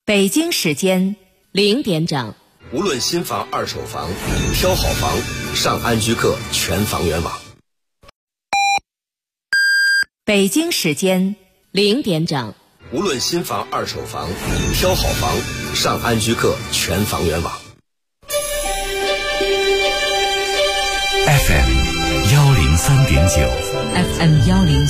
北京时间 0点整。 无论新房、二手房，挑好房，上安居客全房源网。 北京时间 0点整。 无论新房、二手房，挑好房，上安居客全房源网。 FM 103.9 FM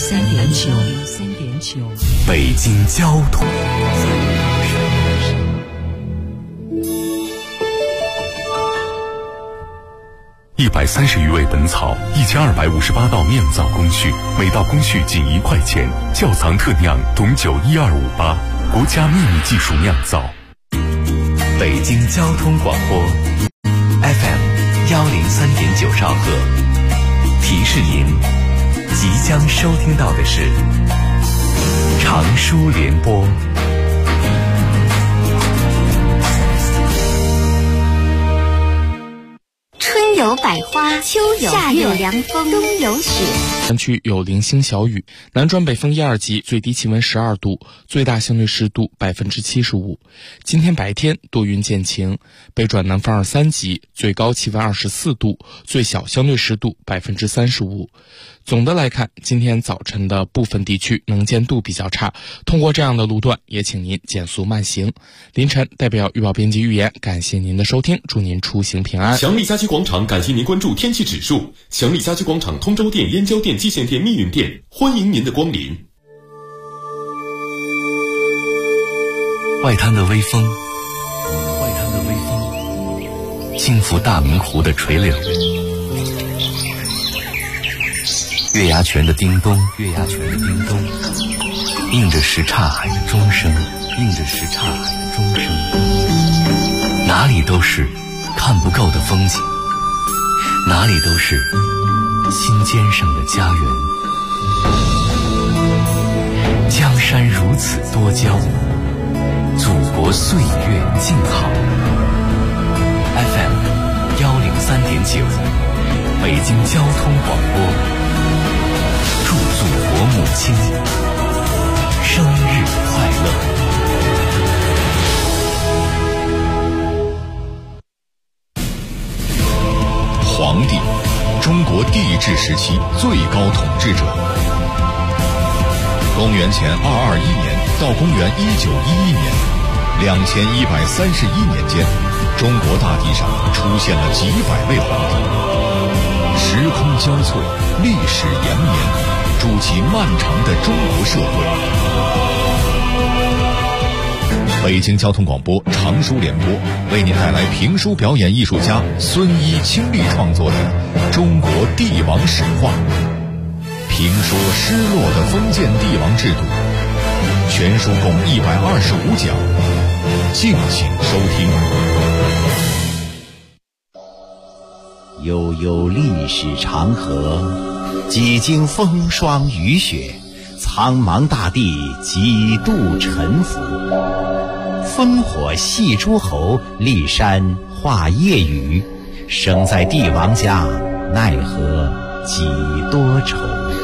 103.9 北京交通。130余味本草，1258道酿造工序，每道工序仅1块钱。窖藏特酿董酒12588，国家秘密技术酿造。北京交通广播 FM 103.9兆赫，提示您即将收听到的是长舒联播。 春有百花，秋有夏有凉风，冬有雪。 山区有零星小雨，南转北风1、2级，最低气温12度，最大相对湿度75%。今天白天多云见晴，北转南风2、3级，最高气温24度，最小相对湿度35%。总的来看，今天早晨的部分地区能见度比较差，通过这样的路段，也请您减速慢行。凌晨代表预报编辑预言，感谢您的收听，祝您出行平安。 强力家居广场感谢您关注天气指数。强力家居广场通州店、燕郊店、蓟县店、密云店，欢迎您的光临。 外滩的微风，轻拂大明湖的垂柳，月牙泉的叮咚，映着什刹海的钟声，哪里都是看不够的风景，哪里都是心尖上的家园。江山如此多娇，祖国岁月静好。FM 103.9，北京交通广播，祝祖国母亲生日快乐。 皇帝，中国帝制时期最高统治者。公元前221年到公元1911年，2131年间，中国大地上出现了几百位皇帝。时空交错，历史延绵，筑起漫长的中国社会。北京交通广播长舒联播为您带来评书表演艺术家孙一倾力创作的《中国帝王史话》，评说失落的封建帝王制度。全书共125讲，敬请收听。 悠悠历史长河，几经风霜雨雪，苍茫大地几度沉浮。烽火戏诸侯，骊山画夜雨。生在帝王家，奈何几多愁。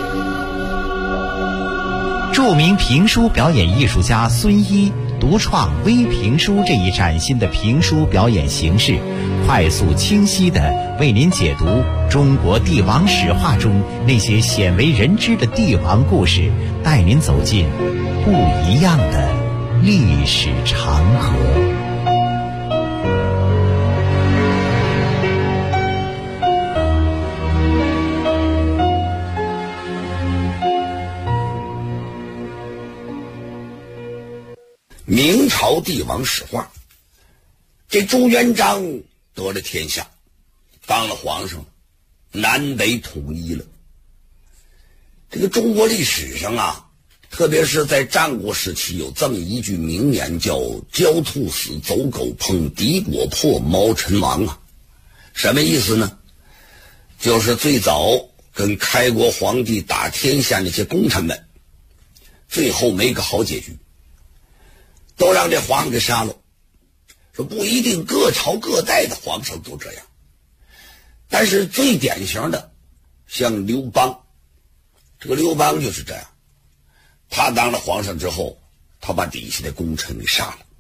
著名评书表演艺术家孙一独创微评书这一崭新的评书表演形式，快速清晰地为您解读中国帝王史话中那些鲜为人知的帝王故事，带您走进不一样的历史长河。 明朝帝王史话，这朱元璋得了天下，当了皇上，南北统一了。这个中国历史上啊，特别是在战国时期，有这么一句名言，叫焦兔死，走狗烹，敌国破，毛臣亡啊。什么意思呢？就是最早跟开国皇帝打天下那些功臣们，最后没个好结局，都让这皇上给杀了。说不一定各朝各代的皇上都这样，但是最典型的像刘邦，这个刘邦就是这样。他当了皇上之后，他把底下的功臣给杀了，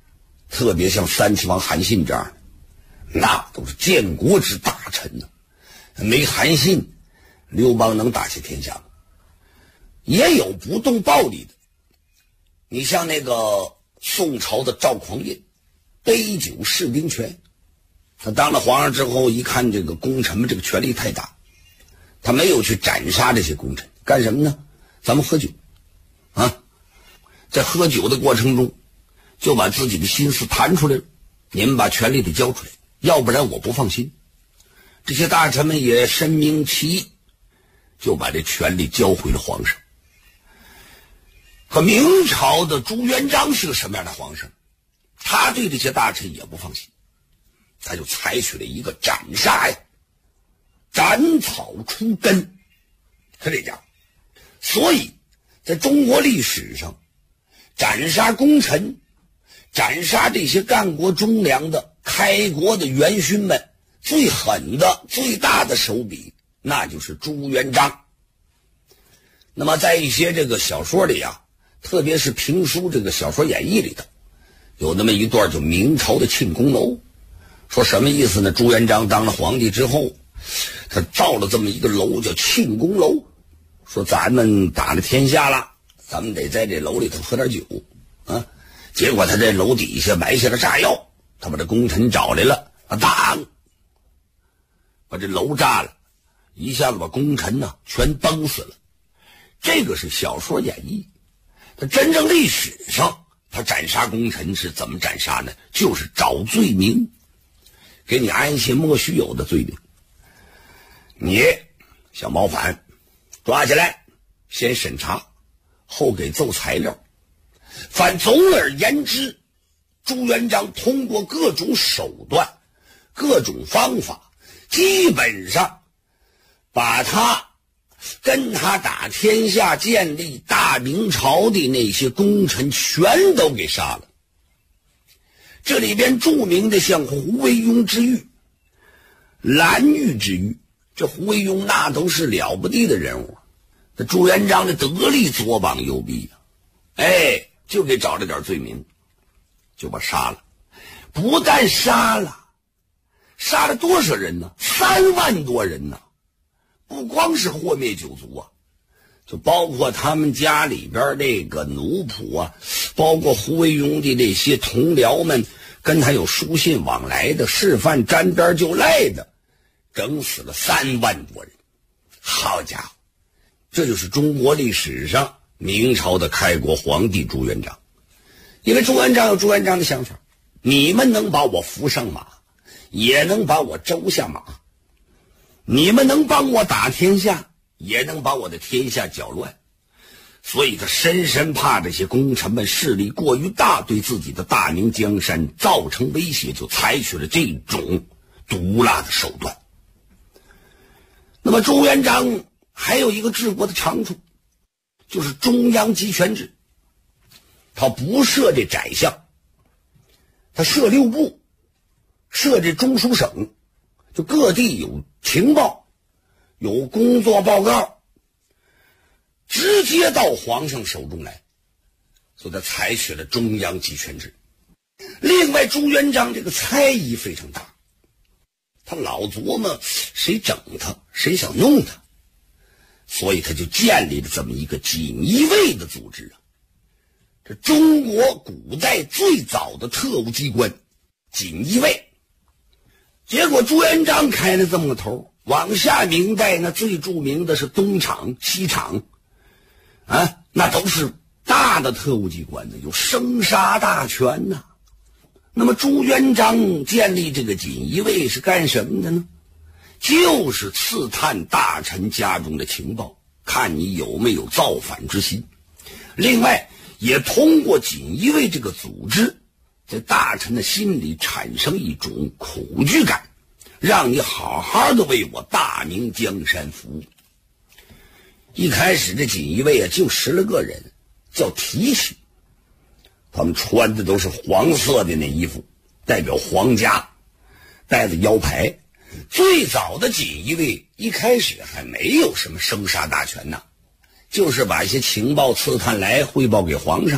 特别像三齐王韩信这样的，那都是建国之大臣呢。没韩信，刘邦能打下天下吗？也有不动暴力的，你像那个宋朝的赵匡胤，杯酒释兵权。他当了皇上之后，一看这个功臣们这个权力太大，他没有去斩杀这些功臣，干什么呢？咱们喝酒啊，在喝酒的过程中就把自己的心思谈出来了，你们把权力得交出来，要不然我不放心。这些大臣们也深明其意，就把这权力交回了皇上。可明朝的朱元璋是个什么样的皇上？他对这些大臣也不放心，他就采取了一个斩杀呀，斩草除根，他这家。所以在中国历史上，斩杀功臣，斩杀这些干过忠良的开国的元勋们，最狠的最大的手笔那就是朱元璋。那么在一些这个小说里啊，特别是评书这个小说演义里头，有那么一段就明朝的庆功楼。说什么意思呢？朱元璋当了皇帝之后，他造了这么一个楼叫庆功楼，说咱们打了天下了，咱们得在这楼里头喝点酒啊。结果他在楼底下埋下了炸药，他把这功臣找来了，当把这楼炸了，一下子把功臣呢全崩死了。这个是小说演绎，他真正历史上他斩杀功臣是怎么斩杀呢？就是找罪名，给你安一些莫须有的罪名。你小谋反抓起来，先审查，后给奏材料。反总而言之，朱元璋通过各种手段各种方法，基本上把他跟他打天下建立大明朝的那些功臣全都给杀了。这里边著名的像胡惟庸之狱、蓝玉之狱，这胡惟庸那都是了不地的人物，这朱元璋的得力左膀右臂啊，就给找了点罪名，就把杀了。不但杀了，杀了多少人呢？3万多人呢。不光是祸灭九族啊，就包括他们家里边那个奴仆啊，包括胡惟庸的那些同僚们，跟他有书信往来的，示范沾边就赖的，整死了3万多人。好家伙，这就是中国历史上明朝的开国皇帝朱元璋。因为朱元璋有朱元璋的想法，你们能把我扶上马，也能把我周下马，你们能帮我打天下，也能把我的天下搅乱。所以他深深怕这些功臣们势力过于大，对自己的大明江山造成威胁，就采取了这种毒辣的手段。那么朱元璋还有一个治国的长处，就是中央集权制。他不设这宰相，他设6部，设这中书省，就各地有情报，有工作报告，直接到皇上手中来，所以他采取了中央集权制。另外朱元璋这个猜疑非常大，他老琢磨谁整他，谁想弄他，所以他就建立了这么一个锦衣卫的组织啊。这中国古代最早的特务机关锦衣卫。结果朱元璋开了这么个头，往下明代呢，最著名的是东厂、西厂啊，那都是大的特务机关呢，有生杀大权呐。那么朱元璋建立这个锦衣卫是干什么的呢？就是刺探大臣家中的情报，看你有没有造反之心。另外也通过锦衣卫这个组织，在大臣的心里产生一种恐惧感，让你好好的为我大明江山服务。一开始这锦衣卫啊就10来个人，叫提起，他们穿的都是黄色的那衣服，代表皇家，带着腰牌。最早的锦衣卫一开始还没有什么生杀大权呢，就是把一些情报刺探来汇报给皇上，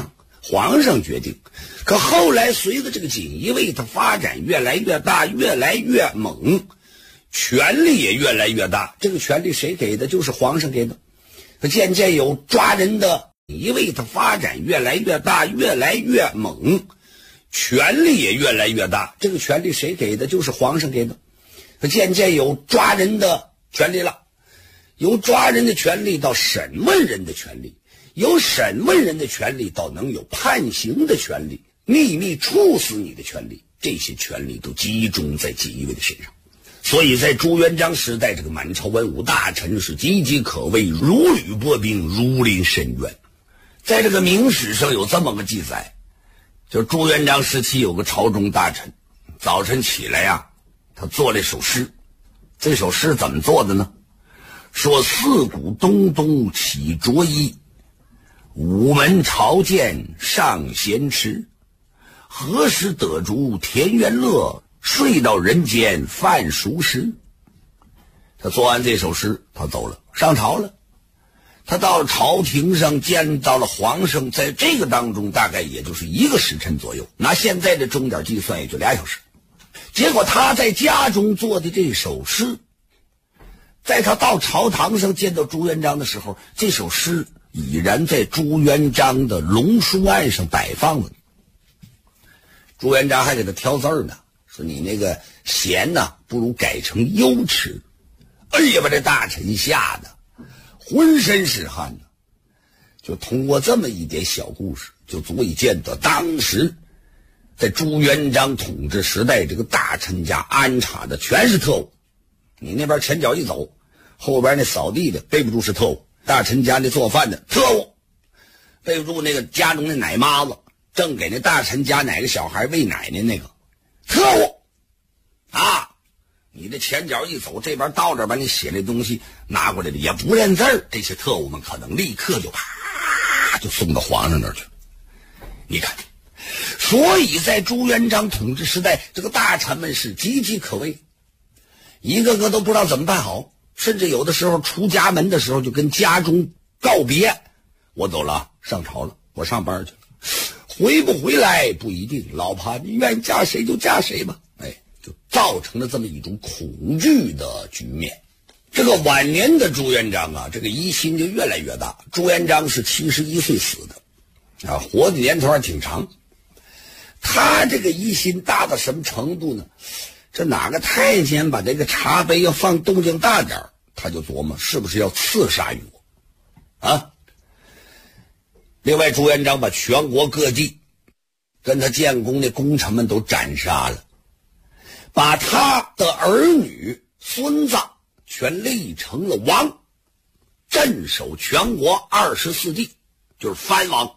皇上决定。可后来随着这个锦衣卫它发展越来越大，越来越猛，权力也越来越大。这个权力谁给的？就是皇上给的。渐渐有抓人的锦衣卫它发展越来越大，越来越猛，权力也越来越大。这个权力谁给的？就是皇上给的。渐渐有抓人的权利了，由抓人的权利到审问人的权利，由审问人的权利到能有判刑的权利，秘密处死你的权利，这些权利都集中在锦衣卫的身上。所以在朱元璋时代，这个满朝文武大臣是岌岌可危，如履薄冰，如临深渊。在这个明史上有这么个记载，就朱元璋时期有个朝中大臣，早晨起来呀，他做了一首诗。这首诗怎么做的呢？说四鼓咚咚起着衣，午门朝见上贤池，何时得竹田园乐，睡到人间饭熟时。他做完这首诗，他走了，上朝了。他到了朝廷上见到了皇上，在这个当中大概也就是1个时辰左右，拿现在的钟点计算也就2小时。结果他在家中做的这首诗，在他到朝堂上见到朱元璋的时候，这首诗已然在朱元璋的龙书案上摆放了。朱元璋还给他挑字儿呢，说你那个贤呢，不如改成优迟。哎呀，把这大臣吓得浑身是汗呢。就通过这么一点小故事，就足以见得当时在朱元璋统治时代，这个大臣家安插的全是特务。你那边前脚一走，后边那扫地的背不住是特务，大臣家那做饭的特务，背不住那个家中的奶妈子正给那大臣家哪个小孩喂奶呢，那个特务啊！你这前脚一走，这边到这把你写的东西拿过来的也不认字儿，这些特务们可能立刻就啪就送到皇上那儿去了。你看，所以在朱元璋统治时代，这个大臣们是岌岌可危，一个个都不知道怎么办好，甚至有的时候出家门的时候就跟家中告别，我走了，上朝了，我上班去了，回不回来不一定，老婆你愿意嫁谁就嫁谁吧。就造成了这么一种恐惧的局面。这个晚年的朱元璋啊，这个疑心就越来越大。朱元璋是71岁死的啊，活的年头还挺长。他这个疑心大到什么程度呢？这哪个太监把这个茶杯要放动静大点，他就琢磨是不是要刺杀于我啊。另外，朱元璋把全国各地跟他建功的功臣们都斩杀了，把他的儿女孙子全立成了王，镇守全国24地，就是藩王。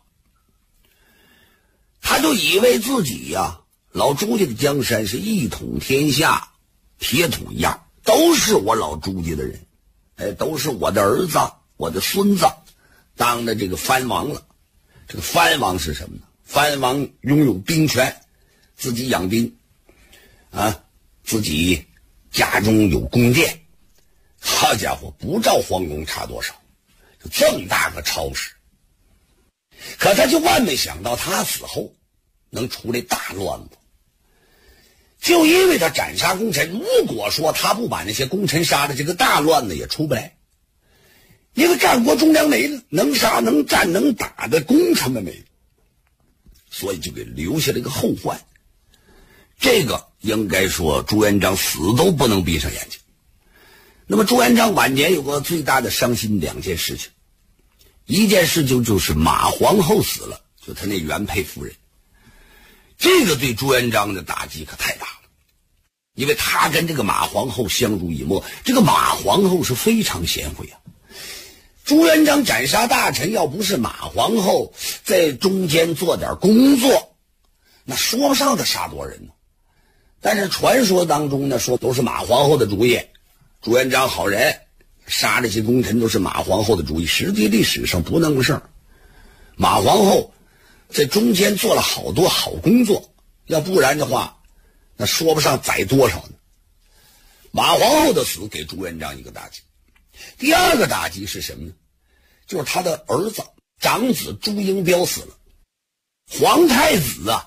他就以为自己呀，老朱家的江山是一统天下，铁桶一样，都是我老朱家的人，都是我的儿子我的孙子当的这个藩王了。这个藩王是什么呢？藩王拥有兵权，自己养兵啊，自己家中有宫殿，好家伙，不照皇宫差多少，就这么大个超市。可他就万没想到，他死后能出来大乱子，就因为他斩杀功臣。如果说他不把那些功臣杀了，这个大乱子也出不来。因为战国忠良没了，能杀能战能打的功臣们没了，所以就给留下了一个后患。这个应该说朱元璋死都不能闭上眼睛。那么朱元璋晚年有个最大的伤心2件事情，一件事就是马皇后死了，就他那原配夫人。这个对朱元璋的打击可太大了，因为他跟这个马皇后相濡以沫，这个马皇后是非常贤惠啊。朱元璋斩杀大臣，要不是马皇后在中间做点工作，那说不上他杀多少人呢。但是传说当中呢，说都是马皇后的主意，朱元璋好人，杀这些功臣都是马皇后的主意。实际历史上不那么回事，马皇后在中间做了好多好工作，要不然的话那说不上宰多少呢。马皇后的死给朱元璋一个打击。第二个打击是什么呢？就是他的儿子长子朱英彪死了。 皇太子啊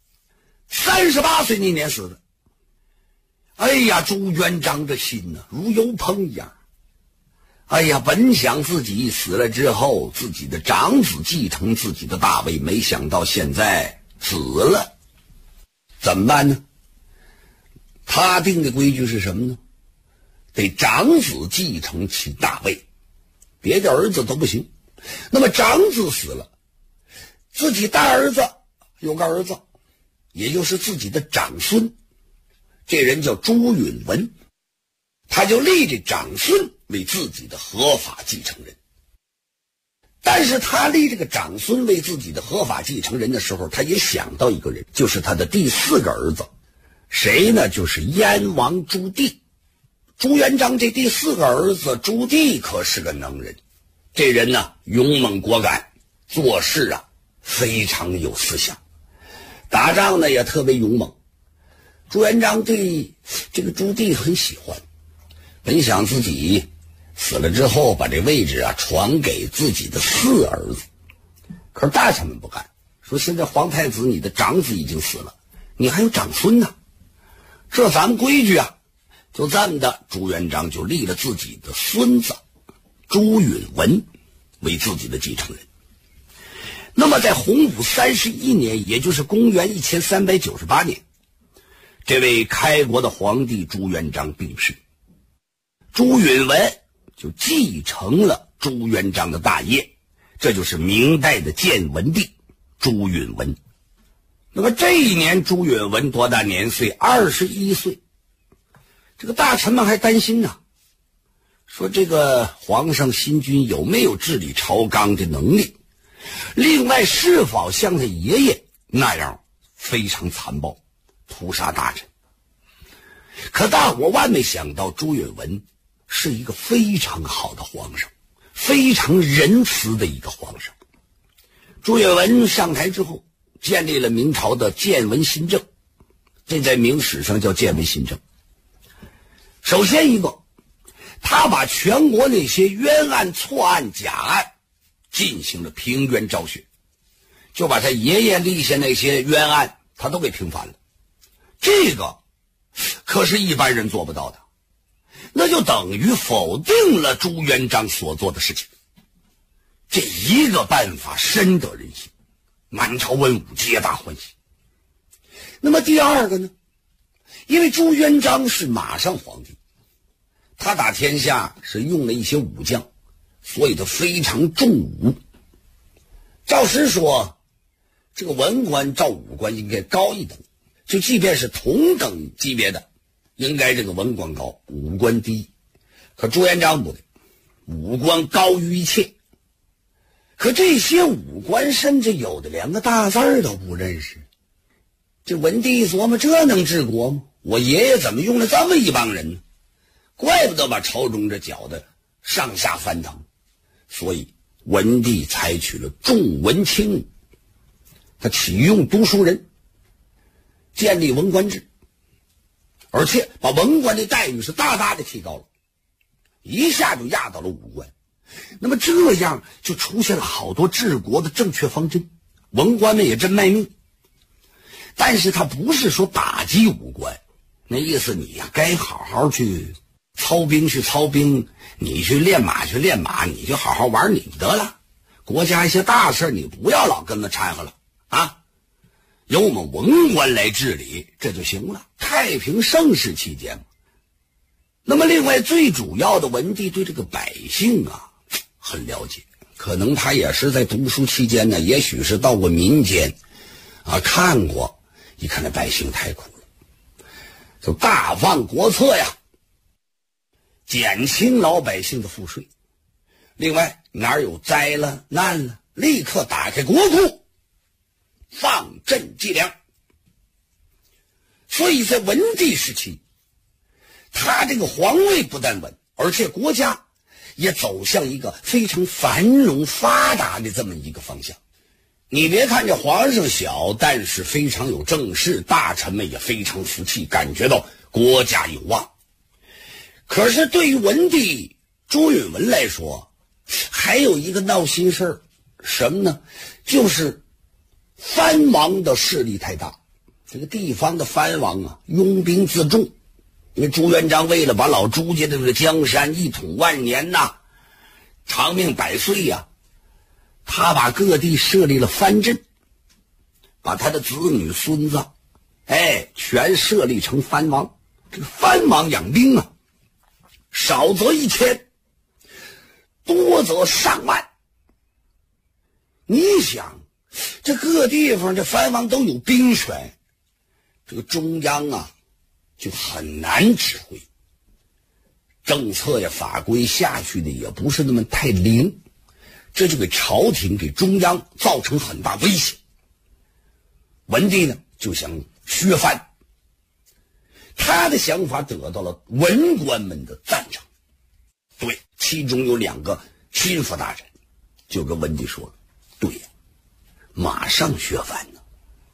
，38岁那年死的。哎呀，朱元璋的心呢，如油烹一样。哎呀，本想自己死了之后，自己的长子继承自己的大位，没想到现在死了，怎么办呢？他定的规矩是什么呢？得长子继承其大位，别的儿子都不行。那么长子死了，自己大儿子有个儿子，也就是自己的长孙，这人叫朱允文，他就立这长孙为自己的合法继承人。但是他立这个长孙为自己的合法继承人的时候，他也想到一个人，就是他的第4个儿子，谁呢？就是燕王朱棣。朱元璋这第4个儿子朱棣可是个能人，这人呢勇猛果敢，做事啊非常有思想，打仗呢也特别勇猛。朱元璋对这个朱棣很喜欢，本想自己死了之后把这位置啊传给自己的4儿子，可是大臣们不干，说现在皇太子你的长子已经死了，你还有长孙呢，这咱们规矩啊。就这么的，朱元璋就立了自己的孙子朱允文为自己的继承人。那么在洪武31年，也就是公元1398年，这位开国的皇帝朱元璋病逝，朱允文就继承了朱元璋的大业，这就是明代的建文帝朱允文。那么这一年朱允文多大年岁？21岁。这个大臣们还担心呢，说这个皇上新君有没有治理朝纲的能力，另外是否像他爷爷那样非常残暴，屠杀大臣。可大伙万没想到，朱允文是一个非常好的皇上，非常仁慈的一个皇上。朱允文上台之后，建立了明朝的建文新政，这在明史上叫建文新政。首先一个，他把全国那些冤案、错案、假案进行了平冤昭雪，就把他爷爷立下那些冤案他都给平反了。这个可是一般人做不到的，那就等于否定了朱元璋所做的事情。这一个办法深得人心，满朝文武皆大欢喜。那么第二个呢，因为朱元璋是马上皇帝，他打天下是用了一些武将，所以他非常重武。赵实说，这个文官照武官应该高一等，就即便是同等级别的，应该这个文官高，武官低。可朱元璋不对，武官高于一切。可这些武官甚至有的连个大字都不认识。这文帝琢磨，这能治国吗？我爷爷怎么用了这么一帮人呢？怪不得把朝中这搅得上下翻腾。所以文帝采取了重文轻武，他启用读书人，建立文官制，而且把文官的待遇是大大的提高了，一下就压到了武官。那么这样就出现了好多治国的正确方针，文官们也真卖命。但是他不是说打击武官，那意思你呀该好好去操兵去操兵，你去练马去练马，你就好好玩你得了。国家一些大事你不要老跟着掺和了啊，由我们文官来治理这就行了，太平盛世期间。那么另外最主要的，文帝对这个百姓啊很了解，可能他也是在读书期间呢，也许是到过民间啊看过，一看那百姓太苦了，就大放国策呀，减轻老百姓的赋税。另外哪儿有灾了难了，立刻打开国库放赈济粮。所以在文帝时期，他这个皇位不但稳，而且国家也走向一个非常繁荣发达的这么一个方向。你别看这皇上小，但是非常有正事，大臣们也非常服气，感觉到国家有望。可是对于文帝朱允文来说，还有一个闹心事儿，什么呢？就是藩王的势力太大，这个地方的藩王啊，拥兵自重。因为朱元璋为了把老朱家的这个江山一统万年呐，长命百岁呀，他把各地设立了藩镇，把他的子女孙子全设立成藩王。这个藩王养兵啊，少则1000，多则上万。你想这各地方这藩王都有兵权，这个中央啊就很难指挥，政策呀法规下去的也不是那么太灵，这就给朝廷给中央造成很大威胁。文帝呢就想削藩，他的想法得到了文官们的赞成。对，其中有2个心腹大臣就跟文帝说了，对呀，马上削藩呢，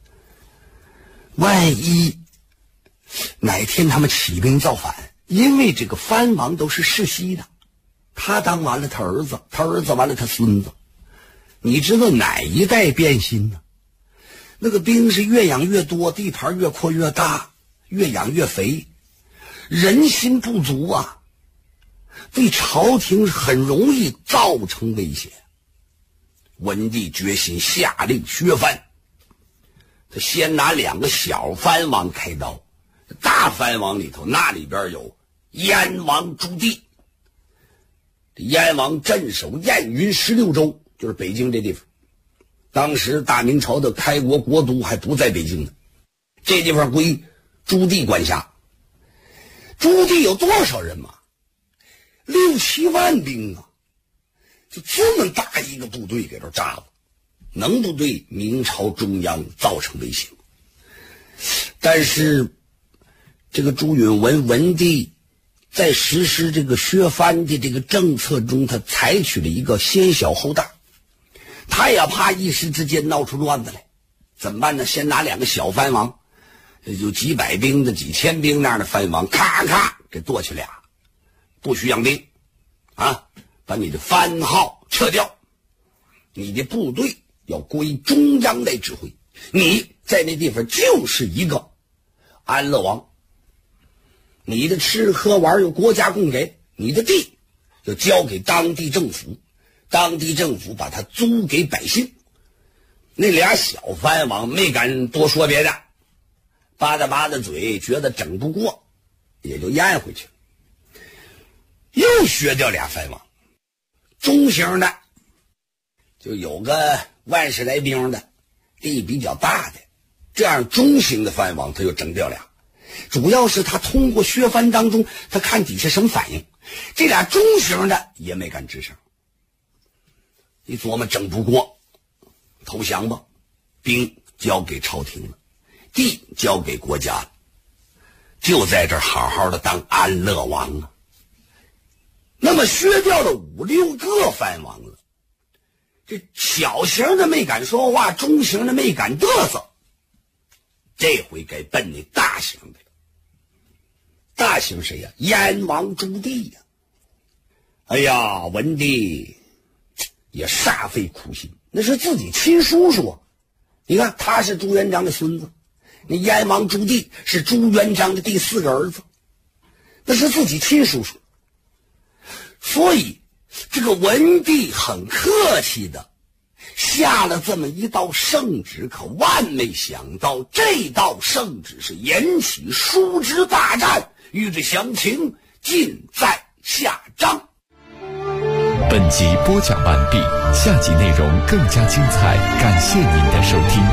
万一哪天他们起兵造反，因为这个藩王都是世袭的，他当完了他儿子，他儿子完了他孙子，你知道哪一代变心呢？那个兵是越养越多，地盘越扩越大，越养越肥，人心不足啊，对朝廷很容易造成威胁。文帝决心下令削藩，他先拿2个小藩王开刀，大藩王里头那里边有燕王朱棣，燕王镇守燕云16州，就是北京这地方。当时大明朝的开国国都还不在北京呢，这地方归朱棣管辖。朱棣有多少人马？6、7万兵啊，就这么大一个部队给这扎了，能不对明朝中央造成威胁吗？但是这个朱允文文帝在实施这个削藩的这个政策中，他采取了一个先小后大，他也怕一时之间闹出乱子来，怎么办呢？先拿2个小藩王，有几百兵的、几千兵那样的藩王，咔咔给剁去俩，不许养兵啊！把你的番号撤掉，你的部队要归中央来指挥，你在那地方就是一个安乐王，你的吃喝玩由国家供给，你的地就交给当地政府，当地政府把它租给百姓。那俩小藩王没敢多说别的，吧嗒嘴，觉得整不过，也就咽回去了。又削掉俩藩王，中型的就有个10000来兵的，地比较大的，这样中型的藩王他又整掉俩。主要是他通过削藩当中，他看底下什么反应，这俩中型的也没敢吱声。你琢磨整不过，投降吧，兵交给朝廷了，地交给国家了，就在这儿好好的当安乐王啊。那么削掉了5、6个藩王了，这小型的没敢说话，中型的没敢嘚瑟，这回该奔那大型的了。大型谁呀？燕王朱棣呀！哎呀，文帝也煞费苦心，那是自己亲叔叔啊。你看他是朱元璋的孙子，那燕王朱棣是朱元璋的第4个儿子，那是自己亲叔叔。所以这个文帝很客气的下了这么一道圣旨，可万没想到这道圣旨是引起叔侄大战。欲知详情，尽在下章。 本集播讲完毕，下集内容更加精彩，感谢您的收听。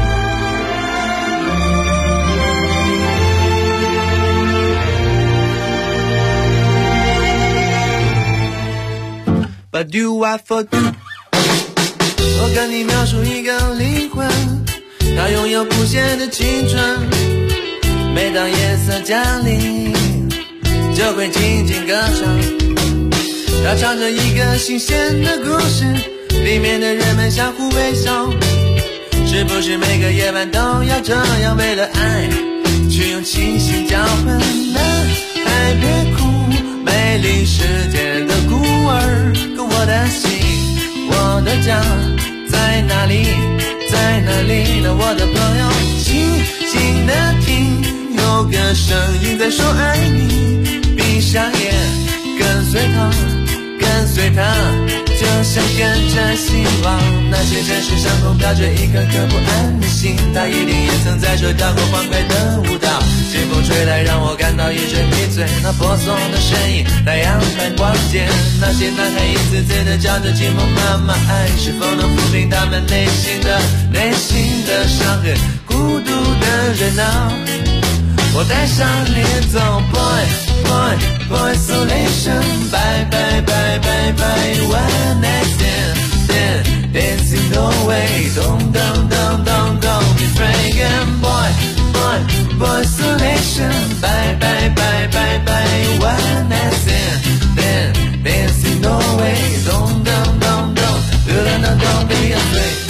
But do I for do？ 我跟你描述一个灵魂，它拥有不懈的青春。每当夜色降临，就会静静歌唱。它唱着一个新鲜的故事，里面的人们相互微笑。是不是每个夜晚都要这样，为了爱去用清醒交换？男孩别哭，美丽世界的孤儿，可我的心，我的家在哪里？ 在哪里呢？我的朋友，静静的听，有个声音在说爱你。闭上眼，跟随它，跟随它，就像跟着希望。那些城市上空飘着一颗颗不安的心，它一定也曾在这跳过欢快的舞蹈。清风吹来，让我感到一阵迷醉。那婆娑的身影，太阳般光洁。那些男孩一次次的叫着寂寞妈妈，爱是否能抚平他们内心的伤痕？孤独的热闹，我带上脸走 ，boy isolation， bye bye bye bye bye one night stand dancing no way， don't be afraid and boy isolation， bye bye bye bye bye one night stand dancing no way， don't be afraid。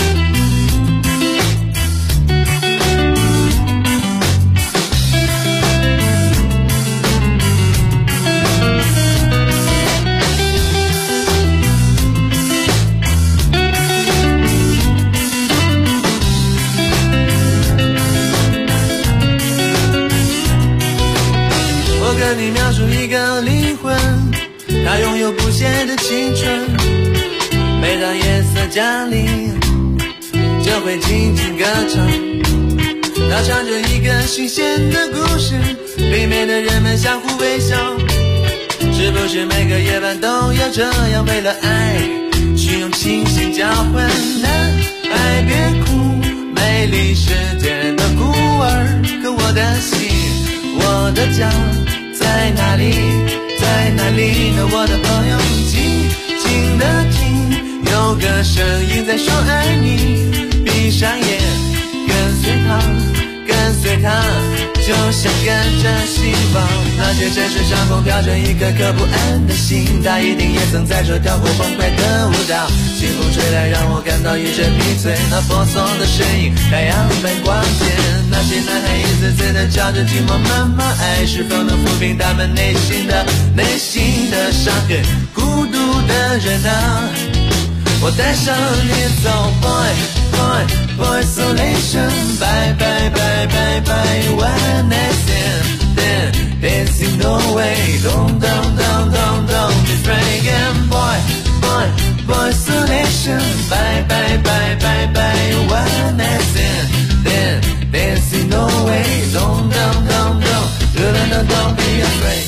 跟你描述一个灵魂，它拥有不懈的青春。每当夜色降临，就会静静歌唱。它唱着一个新鲜的故事，里面的人们相互微笑。是不是每个夜晚都要这样，为了爱去用清醒交换？男孩别哭，美丽世界的孤儿。可我的心，我的家在哪里？在哪里呢？我的朋友，静静的听，有个声音在说爱你。闭上眼，跟随它，跟随它，就像跟着希望。那些城市上空飘着一颗颗不安的心，它一定也曾在这跳过欢快的舞蹈。清风吹来，让我感到一阵迷醉。那婆娑的身影，太阳般光洁。那些男孩一次次的叫着寂寞妈妈，爱是否能抚平他们内心的伤痕？孤独的热闹，我带上脸走 boy isolation， bye bye bye bye bye one night stand dancing no way， don't be afraid and boy isolation， bye bye bye bye bye one night stand dancing no way， don't be afraid。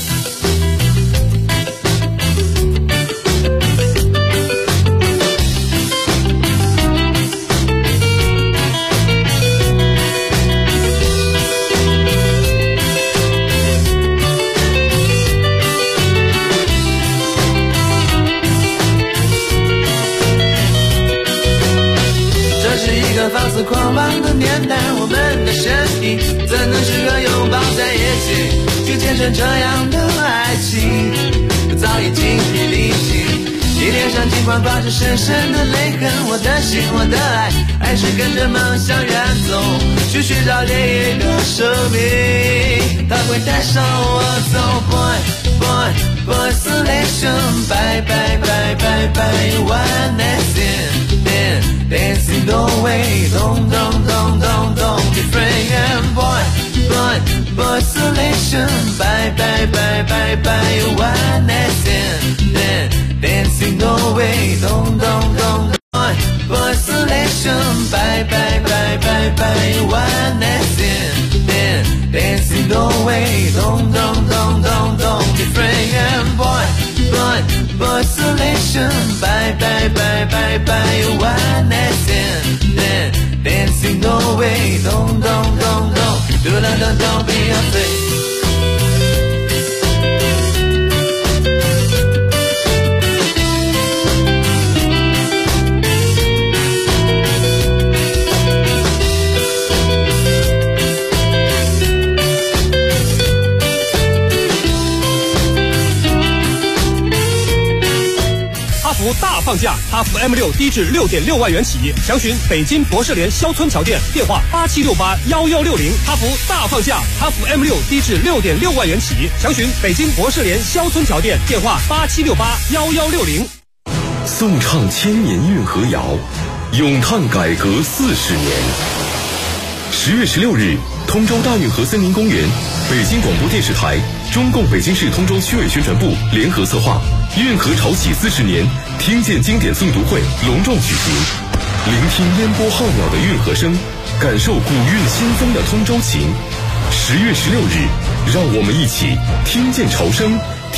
放肆狂妄的年代，我们的身体怎能适合拥抱在一起？去见证这样的爱情，早已精疲力尽。你脸上尽管挂着深深的泪痕，我的心，我的爱，还是跟着梦想远走，去寻找另一个生命。它会带上我走 boy isolation， bye bye bye bye bye one night stand dancing no way， don't be afraid and boy isolation， bye bye bye bye bye one night stand dancing no way， don't boy isolation， bye bye bye bye bye one night stand dancing no way， don't be afraid and boy isolation， bye bye bye bye bye one night stand dancing no way， don't be afraid。 大放价，哈弗 M6低至 6.6 万元起，详询北京博士联肖村桥店，电话87681160。哈弗大放价，哈弗 M6低至 6.6 万元起，详询北京博士联肖村桥店，电话87681160。 颂唱千年运河谣， 咏叹改革40年。10月16日，通州大运河森林公园，北京广播电视台、中共北京市通州区委宣传部联合策划运河潮起40年听见经典诵读会隆重举行，聆听烟波浩渺的运河声，感受古韵新风的通州情。10月16日，让我们一起听见潮声，